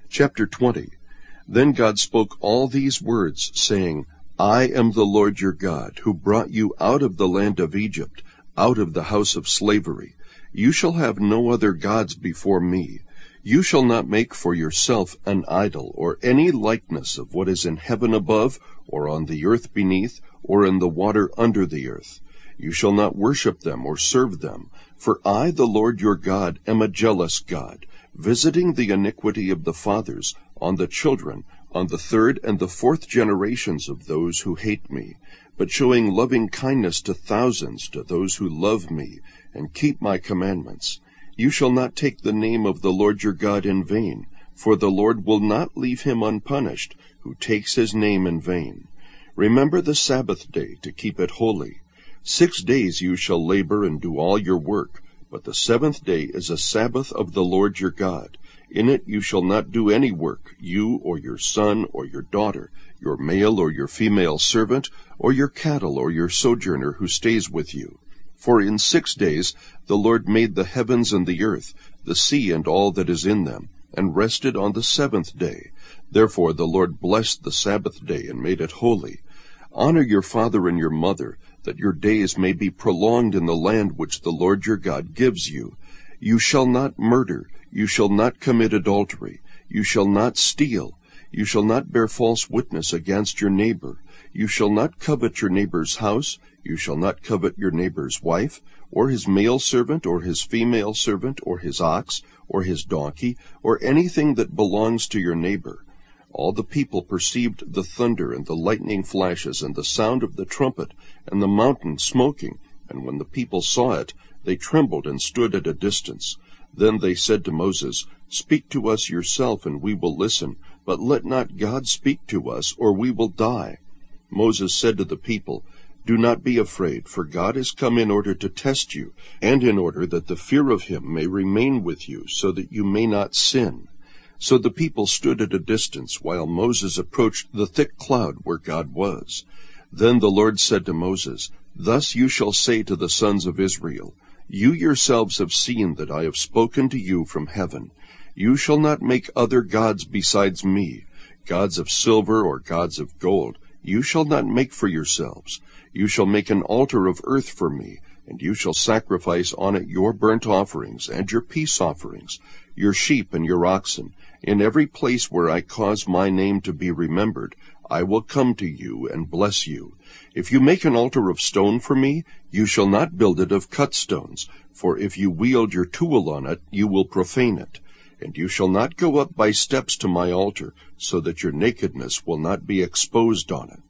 Chapter 20. Then God spoke all these words, saying, I am the Lord your God, who brought you out of the land of Egypt, out of the house of slavery. You shall have no other gods before me. You shall not make for yourself an idol, or any likeness of what is in heaven above, or on the earth beneath, or in the water under the earth. You shall not worship them or serve them, for I, the Lord your God, am a jealous God, visiting the iniquity of the fathers on the children, on the third and the fourth generations of those who hate me, but showing loving kindness to thousands, to those who love me and keep my commandments. You shall not take the name of the Lord your God in vain, for the Lord will not leave him unpunished who takes his name in vain. Remember the Sabbath day to keep it holy. 6 days you shall labor and do all your work, but the seventh day is a Sabbath of the Lord your God. In it you shall not do any work, you or your son or your daughter, your male or your female servant, or your cattle or your sojourner who stays with you. For in 6 days the Lord made the heavens and the earth, the sea and all that is in them, and rested on the seventh day. Therefore the Lord blessed the Sabbath day and made it holy. Honor your father and your mother, that your days may be prolonged in the land which the Lord your God gives you. You shall not murder. You shall not commit adultery. You shall not steal. You shall not bear false witness against your neighbor. You shall not covet your neighbor's house. You shall not covet your neighbor's wife, or his male servant, or his female servant, or his ox, or his donkey, or anything that belongs to your neighbor. All the people perceived the thunder and the lightning flashes and the sound of the trumpet and the mountain smoking, and when the people saw it, they trembled and stood at a distance. Then they said to Moses, Speak to us yourself, and we will listen, but let not God speak to us, or we will die. Moses said to the people, Do not be afraid, for God has come in order to test you, and in order that the fear of him may remain with you, so that you may not sin. So the people stood at a distance, while Moses approached the thick cloud where God was. Then the Lord said to Moses, Thus you shall say to the sons of Israel, You yourselves have seen that I have spoken to you from heaven. You shall not make other gods besides me, gods of silver or gods of gold. You shall not make for yourselves. You shall make an altar of earth for me, and you shall sacrifice on it your burnt offerings and your peace offerings, your sheep and your oxen. In every place where I cause my name to be remembered, I will come to you and bless you. If you make an altar of stone for me, you shall not build it of cut stones, for if you wield your tool on it, you will profane it. And you shall not go up by steps to my altar, so that your nakedness will not be exposed on it.